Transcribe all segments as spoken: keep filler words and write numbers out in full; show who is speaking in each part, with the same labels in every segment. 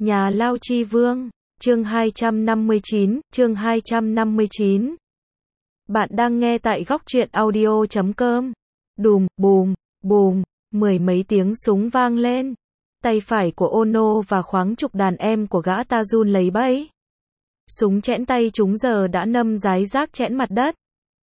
Speaker 1: Nhà Lao Chi Vương, chương hai trăm năm mươi chín, chương hai trăm năm mươi chín. Bạn đang nghe tại góc truyện audio chấm com. Đùm, bùm, bùm, mười mấy tiếng súng vang lên. Tay phải của Ono và khoáng trục đàn em của gã ta run lấy bẫy. Súng chẽn tay chúng giờ đã nâm rái rác chẽn mặt đất.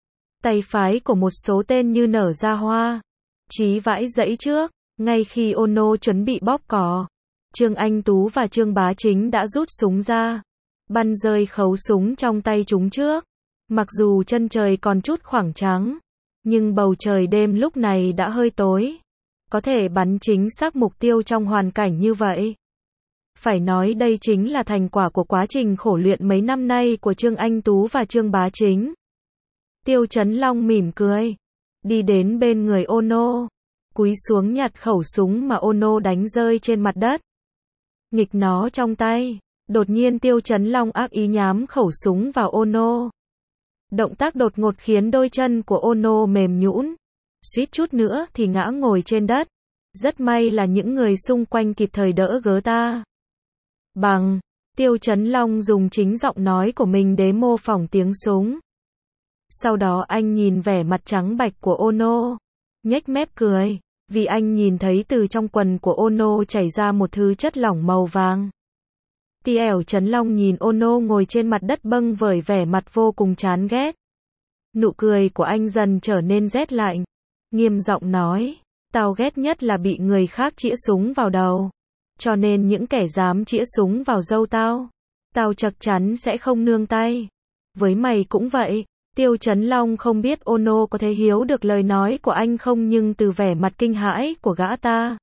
Speaker 1: Tay phái của một số tên như nở ra hoa. Chí vãi dẫy trước, ngay khi Ono chuẩn bị bóp cò. Trương Anh Tú và Trương Bá Chính đã rút súng ra. Bắn rơi khẩu súng trong tay chúng trước. Mặc dù chân trời còn chút khoảng trắng, nhưng bầu trời đêm lúc này đã hơi tối. Có thể bắn chính xác mục tiêu trong hoàn cảnh như vậy. Phải nói đây chính là thành quả của quá trình khổ luyện mấy năm nay của Trương Anh Tú và Trương Bá Chính. Tiêu Chấn Long mỉm cười, đi đến bên người Ono, cúi xuống nhặt khẩu súng mà Ono đánh rơi trên mặt đất. Nghịch nó trong tay, đột nhiên Tiêu Chấn Long ác ý nhắm khẩu súng vào Ono. Động tác đột ngột khiến đôi chân của Ono mềm nhũn, suýt chút nữa thì ngã ngồi trên đất. Rất may là những người xung quanh kịp thời đỡ gỡ ta. Bằng, Tiêu Chấn Long dùng chính giọng nói của mình để mô phỏng tiếng súng. Sau đó anh nhìn vẻ mặt trắng bạch của Ono, nhếch mép cười, vì anh nhìn thấy từ trong quần của Ono chảy ra một thứ chất lỏng màu vàng. Tiêu Chấn Long nhìn Ono ngồi trên mặt đất bâng vởi vẻ mặt vô cùng chán ghét. Nụ cười của anh dần trở nên rét lạnh, nghiêm giọng nói, tao ghét nhất là bị người khác chĩa súng vào đầu. Cho nên những kẻ dám chĩa súng vào râu tao, tao chắc chắn sẽ không nương tay. Với mày cũng vậy. Tiêu Chấn Long không biết Ono có thể hiểu được lời nói của anh không, nhưng từ vẻ mặt kinh hãi của gã ta,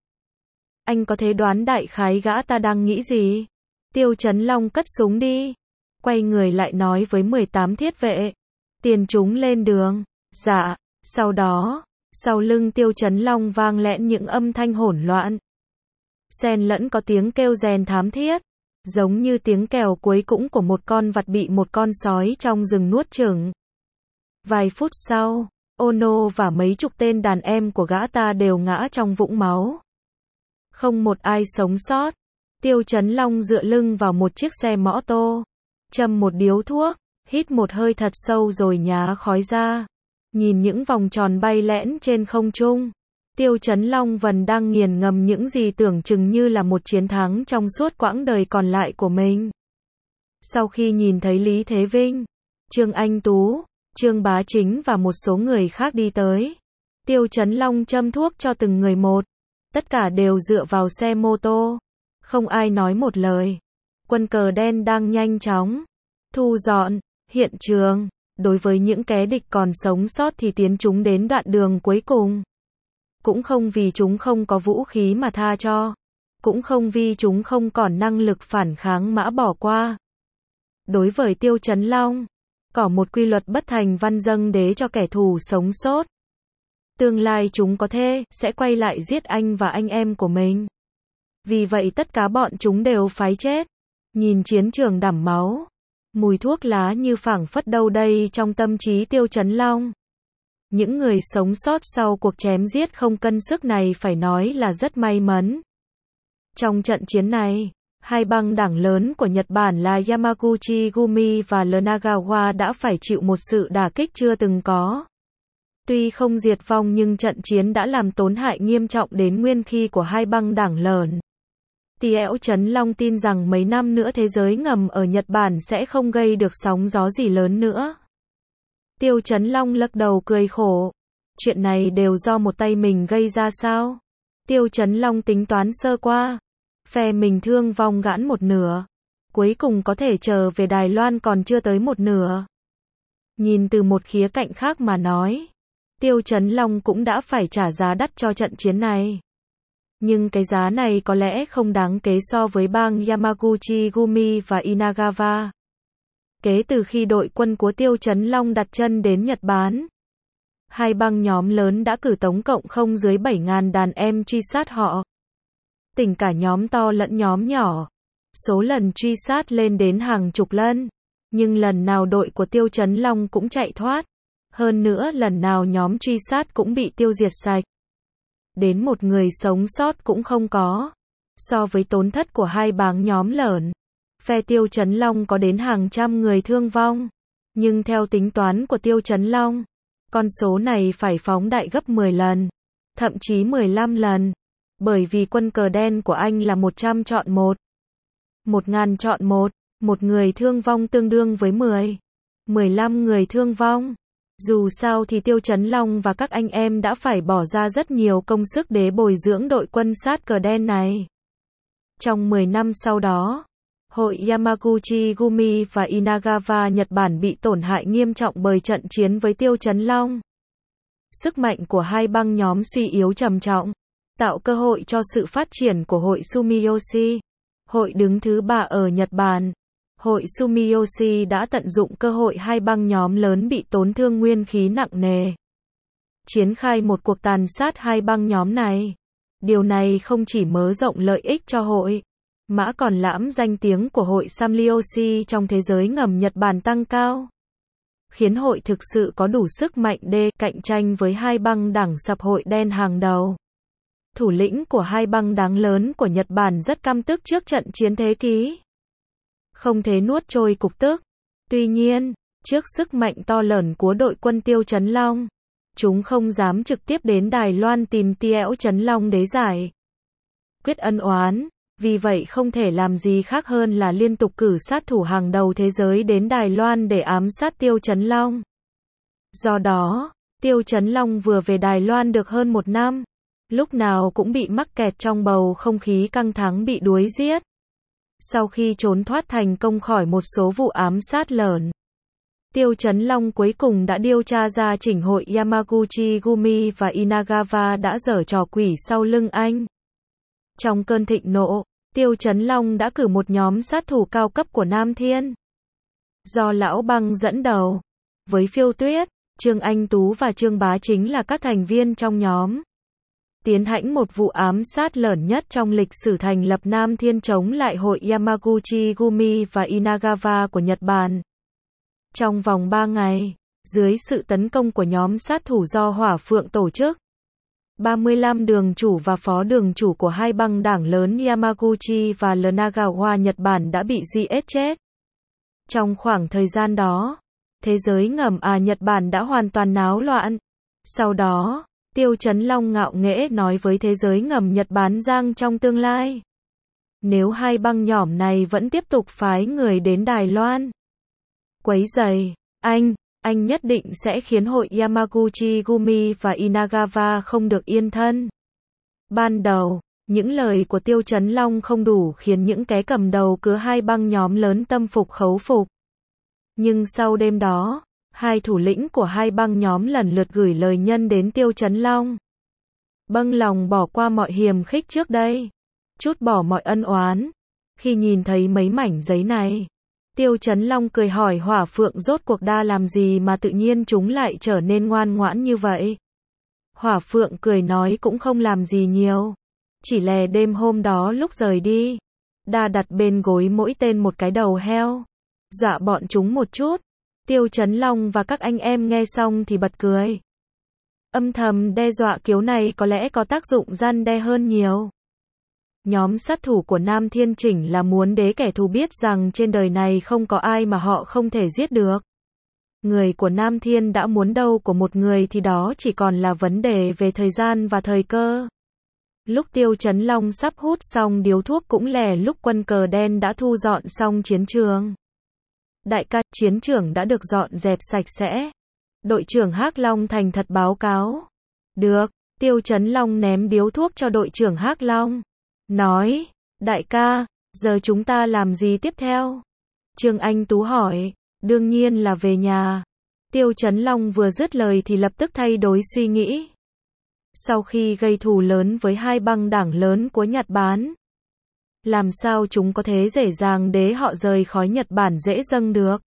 Speaker 1: anh có thể đoán đại khái gã ta đang nghĩ gì. Tiêu Chấn Long cất súng đi, quay người lại nói với mười tám thiết vệ, tiền chúng lên đường. Dạ. Sau đó, sau lưng Tiêu Chấn Long vang lẽn những âm thanh hỗn loạn, xen lẫn có tiếng kêu rèn thám thiết, giống như tiếng kèo cuối cùng của một con vật bị một con sói trong rừng nuốt chửng. Vài phút sau, Ono và mấy chục tên đàn em của gã ta đều ngã trong vũng máu. Không một ai sống sót. Tiêu Chấn Long dựa lưng vào một chiếc xe mõ tô, châm một điếu thuốc, hít một hơi thật sâu rồi nhả khói ra. Nhìn những vòng tròn bay lẽn trên không trung, Tiêu Chấn Long vẫn đang nghiền ngẫm những gì tưởng chừng như là một chiến thắng trong suốt quãng đời còn lại của mình. Sau khi nhìn thấy Lý Thế Vinh, Trương Anh Tú, Trương Bá Chính và một số người khác đi tới, Tiêu Chấn Long châm thuốc cho từng người một. Tất cả đều dựa vào xe mô tô, không ai nói một lời. Quân cờ đen đang nhanh chóng thu dọn hiện trường. Đối với những kẻ địch còn sống sót thì tiến chúng đến đoạn đường cuối cùng. Cũng không vì chúng không có vũ khí mà tha cho, cũng không vì chúng không còn năng lực phản kháng mà bỏ qua. Đối với Tiêu Chấn Long, có một quy luật bất thành văn dâng đế cho kẻ thù sống sót. Tương lai chúng có thể sẽ quay lại giết anh và anh em của mình. Vì vậy tất cả bọn chúng đều phái chết. Nhìn chiến trường đẫm máu, mùi thuốc lá như phảng phất đâu đây trong tâm trí Tiêu Chấn Long. Những người sống sót sau cuộc chém giết không cân sức này phải nói là rất may mắn. Trong trận chiến này, hai băng đảng lớn của Nhật Bản là Yamaguchi Gumi và Nagawa đã phải chịu một sự đả kích chưa từng có. Tuy không diệt vong nhưng trận chiến đã làm tổn hại nghiêm trọng đến nguyên khí của hai băng đảng lớn. Tiêu Chấn Long tin rằng mấy năm nữa thế giới ngầm ở Nhật Bản sẽ không gây được sóng gió gì lớn nữa. Tiêu Chấn Long lắc đầu cười khổ. Chuyện này đều do một tay mình gây ra sao? Tiêu Chấn Long tính toán sơ qua. Phe mình thương vong gãn một nửa. Cuối cùng có thể trở về Đài Loan còn chưa tới một nửa. Nhìn từ một khía cạnh khác mà nói, Tiêu Chấn Long cũng đã phải trả giá đắt cho trận chiến này. Nhưng cái giá này có lẽ không đáng kể so với bang Yamaguchi Gumi và Inagawa. Kể từ khi đội quân của Tiêu Chấn Long đặt chân đến Nhật Bản, hai băng nhóm lớn đã cử tổng cộng không dưới bảy nghìn đàn em truy sát họ. Tỉnh cả nhóm to lẫn nhóm nhỏ. Số lần truy sát lên đến hàng chục lần. Nhưng lần nào đội của Tiêu Chấn Long cũng chạy thoát. Hơn nữa lần nào nhóm truy sát cũng bị tiêu diệt sạch. Đến một người sống sót cũng không có. So với tổn thất của hai bang nhóm lớn, phe Tiêu Chấn Long có đến hàng trăm người thương vong. Nhưng theo tính toán của Tiêu Chấn Long, con số này phải phóng đại gấp mười lần, thậm chí mười lăm lần. Bởi vì quân cờ đen của anh là một trăm chọn một. một ngàn chọn một, một người thương vong tương đương với mười, mười lăm người thương vong. Dù sao thì Tiêu Chấn Long và các anh em đã phải bỏ ra rất nhiều công sức để bồi dưỡng đội quân sát cờ đen này. Trong mười năm sau đó, hội Yamaguchi Gumi và Inagawa Nhật Bản bị tổn hại nghiêm trọng bởi trận chiến với Tiêu Chấn Long. Sức mạnh của hai băng nhóm suy yếu trầm trọng, tạo cơ hội cho sự phát triển của hội Sumiyoshi, hội đứng thứ ba ở Nhật Bản. Hội Sumiyoshi đã tận dụng cơ hội hai băng nhóm lớn bị tổn thương nguyên khí nặng nề, triển khai một cuộc tàn sát hai băng nhóm này. Điều này không chỉ mở rộng lợi ích cho hội, mà còn lãm danh tiếng của hội Samryoshi trong thế giới ngầm Nhật Bản tăng cao, khiến hội thực sự có đủ sức mạnh để cạnh tranh với hai băng đảng sập hội đen hàng đầu. Thủ lĩnh của hai băng đáng lớn của Nhật Bản rất căm tức trước trận chiến thế kỷ, không thể nuốt trôi cục tức. Tuy nhiên, trước sức mạnh to lớn của đội quân Tiêu Chấn Long, chúng không dám trực tiếp đến Đài Loan tìm Tiêu Chấn Long để giải quyết ân oán, vì vậy không thể làm gì khác hơn là liên tục cử sát thủ hàng đầu thế giới đến Đài Loan để ám sát Tiêu Chấn Long. Do đó, Tiêu Chấn Long vừa về Đài Loan được hơn một năm, lúc nào cũng bị mắc kẹt trong bầu không khí căng thẳng, bị đuối giết. Sau khi trốn thoát thành công khỏi một số vụ ám sát lớn, Tiêu Chấn Long cuối cùng đã điều tra ra chỉnh hội Yamaguchi Gumi và Inagawa đã giở trò quỷ sau lưng anh. Trong cơn thịnh nộ, Tiêu Chấn Long đã cử một nhóm sát thủ cao cấp của Nam Thiên, do Lão Băng dẫn đầu, với Phiêu Tuyết, Trương Anh Tú và Trương Bá chính là các thành viên trong nhóm, tiến hành một vụ ám sát lớn nhất trong lịch sử thành lập Nam Thiên chống lại hội Yamaguchi Gumi và Inagawa của Nhật Bản. Trong vòng ba ngày, dưới sự tấn công của nhóm sát thủ do Hỏa Phượng tổ chức, ba mươi lăm đường chủ và phó đường chủ của hai băng đảng lớn Yamaguchi và Nagawa Nhật Bản đã bị giết chết. Trong khoảng thời gian đó, thế giới ngầm à Nhật Bản đã hoàn toàn náo loạn. Sau đó, Tiêu Chấn Long ngạo nghễ nói với thế giới ngầm Nhật Bản rằng trong tương lai, nếu hai băng nhóm này vẫn tiếp tục phái người đến Đài Loan quấy rầy anh, anh nhất định sẽ khiến hội Yamaguchi Gumi và Inagawa không được yên thân. Ban đầu, những lời của Tiêu Chấn Long không đủ khiến những kẻ cầm đầu cứ hai băng nhóm lớn tâm phục khẩu phục. Nhưng sau đêm đó, hai thủ lĩnh của hai băng nhóm lần lượt gửi lời nhân đến Tiêu Chấn Long, bâng lòng bỏ qua mọi hiềm khích trước đây, trút bỏ mọi ân oán. Khi nhìn thấy mấy mảnh giấy này, Tiêu Chấn Long cười hỏi Hỏa Phượng rốt cuộc đã làm gì mà tự nhiên chúng lại trở nên ngoan ngoãn như vậy. Hỏa Phượng cười nói cũng không làm gì nhiều, chỉ là đêm hôm đó lúc rời đi, đã đặt bên gối mỗi tên một cái đầu heo, dọa bọn chúng một chút. Tiêu Chấn Long và các anh em nghe xong thì bật cười. Âm thầm đe dọa kiểu này có lẽ có tác dụng răn đe hơn nhiều. Nhóm sát thủ của Nam Thiên chỉnh là muốn để kẻ thù biết rằng trên đời này không có ai mà họ không thể giết được. Người của Nam Thiên đã muốn đâu của một người thì đó chỉ còn là vấn đề về thời gian và thời cơ. Lúc Tiêu Chấn Long sắp hút xong điếu thuốc cũng lẻ lúc quân cờ đen đã thu dọn xong chiến trường. Đại ca, chiến trường đã được dọn dẹp sạch sẽ. Đội trưởng Hắc Long thành thật báo cáo. Được, Tiêu Chấn Long ném điếu thuốc cho đội trưởng Hắc Long. Nói, đại ca, giờ chúng ta làm gì tiếp theo? Trương Anh Tú hỏi, đương nhiên là về nhà. Tiêu Chấn Long vừa dứt lời thì lập tức thay đổi suy nghĩ. Sau khi gây thù lớn với hai băng đảng lớn của Nhật Bản, làm sao chúng có thể dễ dàng để họ rời khỏi Nhật Bản dễ dâng được?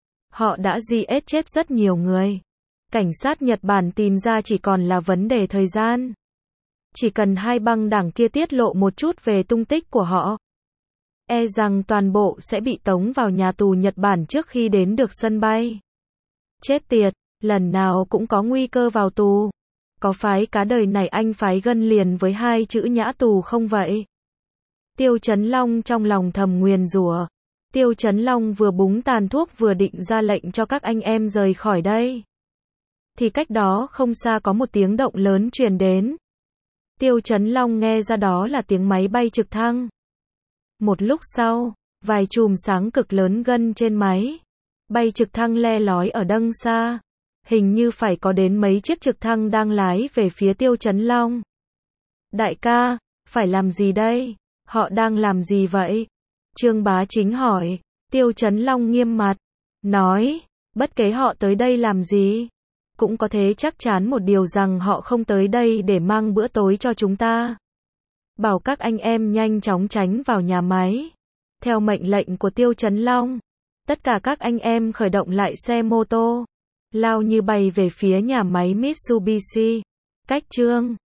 Speaker 1: Họ đã giết chết rất nhiều người. Cảnh sát Nhật Bản tìm ra chỉ còn là vấn đề thời gian. Chỉ cần hai băng đảng kia tiết lộ một chút về tung tích của họ, e rằng toàn bộ sẽ bị tống vào nhà tù Nhật Bản trước khi đến được sân bay. Chết tiệt, lần nào cũng có nguy cơ vào tù. Có phải cả đời này anh phải gân liền với hai chữ nhã tù không vậy? Tiêu Chấn Long trong lòng thầm nguyền rủa. Tiêu Chấn Long vừa búng tàn thuốc vừa định ra lệnh cho các anh em rời khỏi đây. Thì cách đó không xa có một tiếng động lớn truyền đến. Tiêu Chấn Long nghe ra đó là tiếng máy bay trực thăng. Một lúc sau, vài chùm sáng cực lớn gân trên máy bay trực thăng le lói ở đằng xa. Hình như phải có đến mấy chiếc trực thăng đang lái về phía Tiêu Chấn Long. Đại ca, phải làm gì đây? Họ đang làm gì vậy? Trương Bá Chính hỏi. Tiêu Chấn Long nghiêm mặt, nói, bất kể họ tới đây làm gì, cũng có thể chắc chắn một điều rằng họ không tới đây để mang bữa tối cho chúng ta. Bảo các anh em nhanh chóng tránh vào nhà máy. Theo mệnh lệnh của Tiêu Chấn Long, tất cả các anh em khởi động lại xe mô tô, lao như bay về phía nhà máy Mitsubishi. Cách Trương